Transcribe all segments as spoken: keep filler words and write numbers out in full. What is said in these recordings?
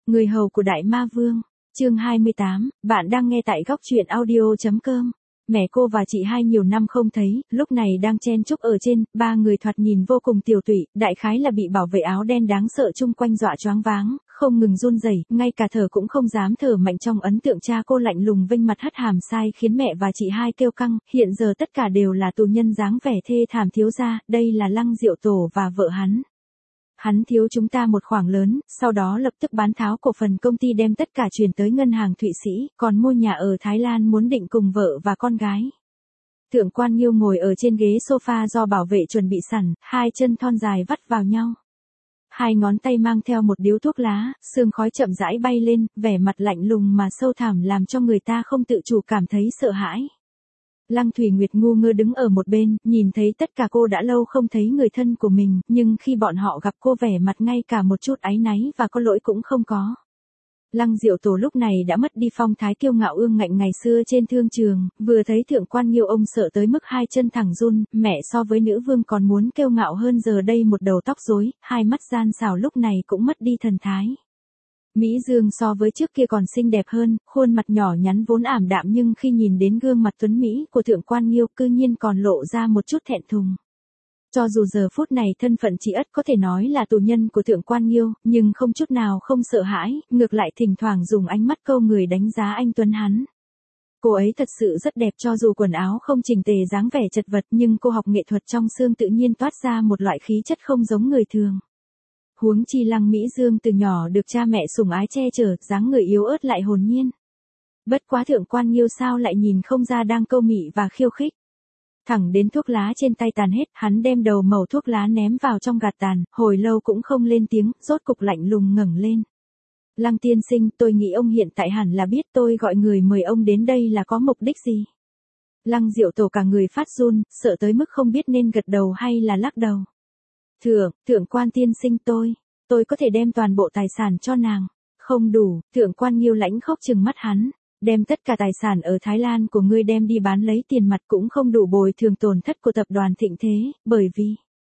Người hầu của Đại Ma Vương, chương hai mươi tám, bạn đang nghe tại góc truyện audio.com. Mẹ cô và chị hai nhiều năm không thấy, lúc này đang chen chúc ở trên, ba người thoạt nhìn vô cùng tiều tụy, đại khái là bị bảo vệ áo đen đáng sợ chung quanh dọa choáng váng, không ngừng run rẩy, ngay cả thở cũng không dám thở mạnh. Trong ấn tượng cha cô lạnh lùng vênh mặt hất hàm sai khiến mẹ và chị hai kêu căng, hiện giờ tất cả đều là tù nhân dáng vẻ thê thảm thiếu gia, đây là Lăng Diệu Tổ và vợ hắn. Hắn thiếu chúng ta một khoản lớn, sau đó lập tức bán tháo cổ phần công ty đem tất cả chuyển tới ngân hàng Thụy Sĩ, còn mua nhà ở Thái Lan muốn định cùng vợ và con gái. Thượng quan Nghiêu ngồi ở trên ghế sofa do bảo vệ chuẩn bị sẵn, hai chân thon dài vắt vào nhau. Hai ngón tay mang theo một điếu thuốc lá, sương khói chậm rãi bay lên, vẻ mặt lạnh lùng mà sâu thẳm làm cho người ta không tự chủ cảm thấy sợ hãi. Lăng Thủy Nguyệt ngu ngơ đứng ở một bên, nhìn thấy tất cả cô đã lâu không thấy người thân của mình, nhưng khi bọn họ gặp cô vẻ mặt ngay cả một chút áy náy và có lỗi cũng không có. Lăng Diệu Tổ lúc này đã mất đi phong thái kiêu ngạo ương ngạnh ngày xưa trên thương trường, vừa thấy Thượng quan Nghiêu ông sợ tới mức hai chân thẳng run, mẹ so với nữ vương còn muốn kiêu ngạo hơn, giờ đây một đầu tóc rối, hai mắt gian xảo lúc này cũng mất đi thần thái. Mỹ Dương so với trước kia còn xinh đẹp hơn, khuôn mặt nhỏ nhắn vốn ảm đạm nhưng khi nhìn đến gương mặt tuấn Mỹ của Thượng quan Nghiêu cư nhiên còn lộ ra một chút thẹn thùng. Cho dù giờ phút này thân phận chị ất có thể nói là tù nhân của Thượng quan Nghiêu, nhưng không chút nào không sợ hãi, ngược lại thỉnh thoảng dùng ánh mắt câu người đánh giá anh tuấn hắn. Cô ấy thật sự rất đẹp, cho dù quần áo không chỉnh tề dáng vẻ chật vật, nhưng cô học nghệ thuật trong xương tự nhiên toát ra một loại khí chất không giống người thường. Huống chi Lăng Mỹ Dương từ nhỏ được cha mẹ sủng ái che chở, dáng người yếu ớt lại hồn nhiên. Bất quá Thượng quan Nghiêu sao lại nhìn không ra đang câu mị và khiêu khích. Thẳng đến thuốc lá trên tay tàn hết, hắn đem đầu mẩu thuốc lá ném vào trong gạt tàn, hồi lâu cũng không lên tiếng, rốt cục lạnh lùng ngẩng lên. Lăng tiên sinh, tôi nghĩ ông hiện tại hẳn là biết tôi gọi người mời ông đến đây là có mục đích gì. Lăng Diệu Tổ cả người phát run, sợ tới mức không biết nên gật đầu hay là lắc đầu. Thượng, thượng quan tiên sinh tôi, tôi có thể đem toàn bộ tài sản cho nàng. Không đủ, Thượng quan Nghiêu lãnh khóc trừng mắt hắn. Đem tất cả tài sản ở Thái Lan của ngươi đem đi bán lấy tiền mặt cũng không đủ bồi thường tổn thất của tập đoàn Thịnh Thế, bởi vì...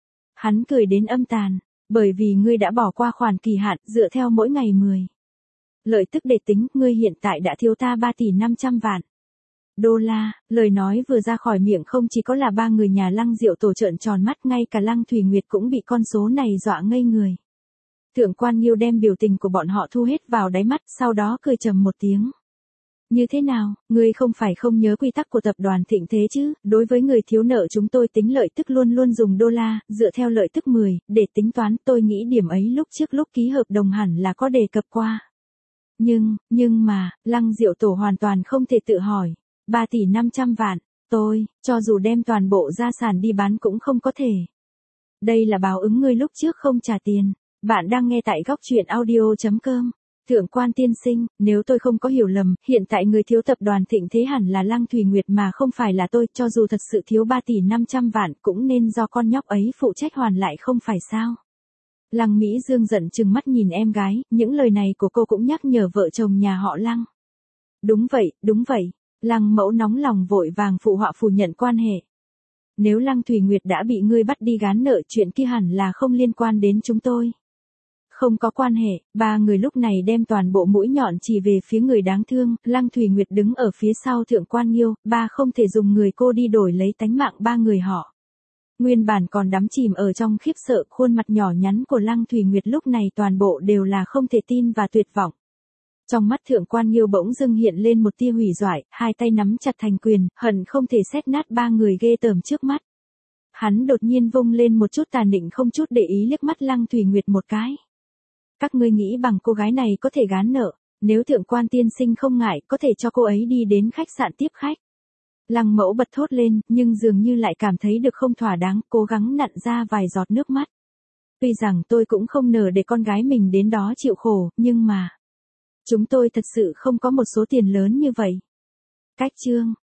Hắn cười đến âm tàn, bởi vì ngươi đã bỏ qua khoản kỳ hạn dựa theo mỗi ngày mười. Lợi tức để tính, ngươi hiện tại đã thiếu ta ba tỷ năm trăm vạn. Đô la, lời nói vừa ra khỏi miệng không chỉ có là ba người nhà Lăng Diệu Tổ trợn tròn mắt, ngay cả Lăng Thủy Nguyệt cũng bị con số này dọa ngây người. Thượng quan Nghiêu đem biểu tình của bọn họ thu hết vào đáy mắt, sau đó cười trầm một tiếng. Như thế nào, ngươi không phải không nhớ quy tắc của tập đoàn Thịnh Thế chứ, đối với người thiếu nợ chúng tôi tính lợi tức luôn luôn dùng đô la, dựa theo lợi tức mười, để tính toán, tôi nghĩ điểm ấy lúc trước lúc ký hợp đồng hẳn là có đề cập qua. Nhưng, nhưng mà, Lăng Diệu Tổ hoàn toàn không thể tự hỏi, ba tỷ năm trăm vạn, tôi, cho dù đem toàn bộ gia sản đi bán cũng không có thể. Đây là báo ứng ngươi lúc trước không trả tiền, bạn đang nghe tại góc truyện audio.com. Thượng quan tiên sinh, nếu tôi không có hiểu lầm, hiện tại người thiếu tập đoàn Thịnh Thế hẳn là Lăng Thủy Nguyệt mà không phải là tôi, cho dù thật sự thiếu ba tỷ năm trăm vạn cũng nên do con nhóc ấy phụ trách hoàn lại không phải sao. Lăng Mỹ Dương giận chừng mắt nhìn em gái, những lời này của cô cũng nhắc nhở vợ chồng nhà họ Lăng. Đúng vậy, đúng vậy, Lăng mẫu nóng lòng vội vàng phụ họa phủ nhận quan hệ. Nếu Lăng Thủy Nguyệt đã bị ngươi bắt đi gán nợ, chuyện kia hẳn là không liên quan đến chúng tôi. Không có quan hệ, ba người lúc này đem toàn bộ mũi nhọn chỉ về phía người đáng thương, Lăng Thủy Nguyệt đứng ở phía sau Thượng quan Nghiêu, ba không thể dùng người cô đi đổi lấy tánh mạng ba người họ. Nguyên bản còn đắm chìm ở trong khiếp sợ, khuôn mặt nhỏ nhắn của Lăng Thủy Nguyệt lúc này toàn bộ đều là không thể tin và tuyệt vọng. Trong mắt Thượng quan Nghiêu bỗng dưng hiện lên một tia hủy hoại, hai tay nắm chặt thành quyền, hận không thể xét nát ba người ghê tởm trước mắt. Hắn đột nhiên vung lên một chút tàn định không chút để ý liếc mắt Lăng Thủy Nguyệt một cái. Các ngươi nghĩ bằng cô gái này có thể gán nợ, nếu thượng quan tiên sinh không ngại có thể cho cô ấy đi đến khách sạn tiếp khách. Lăng mẫu bật thốt lên, nhưng dường như lại cảm thấy được không thỏa đáng, cố gắng nặn ra vài giọt nước mắt. Tuy rằng tôi cũng không nỡ để con gái mình đến đó chịu khổ, nhưng mà... Chúng tôi thật sự không có một số tiền lớn như vậy. Cách chương,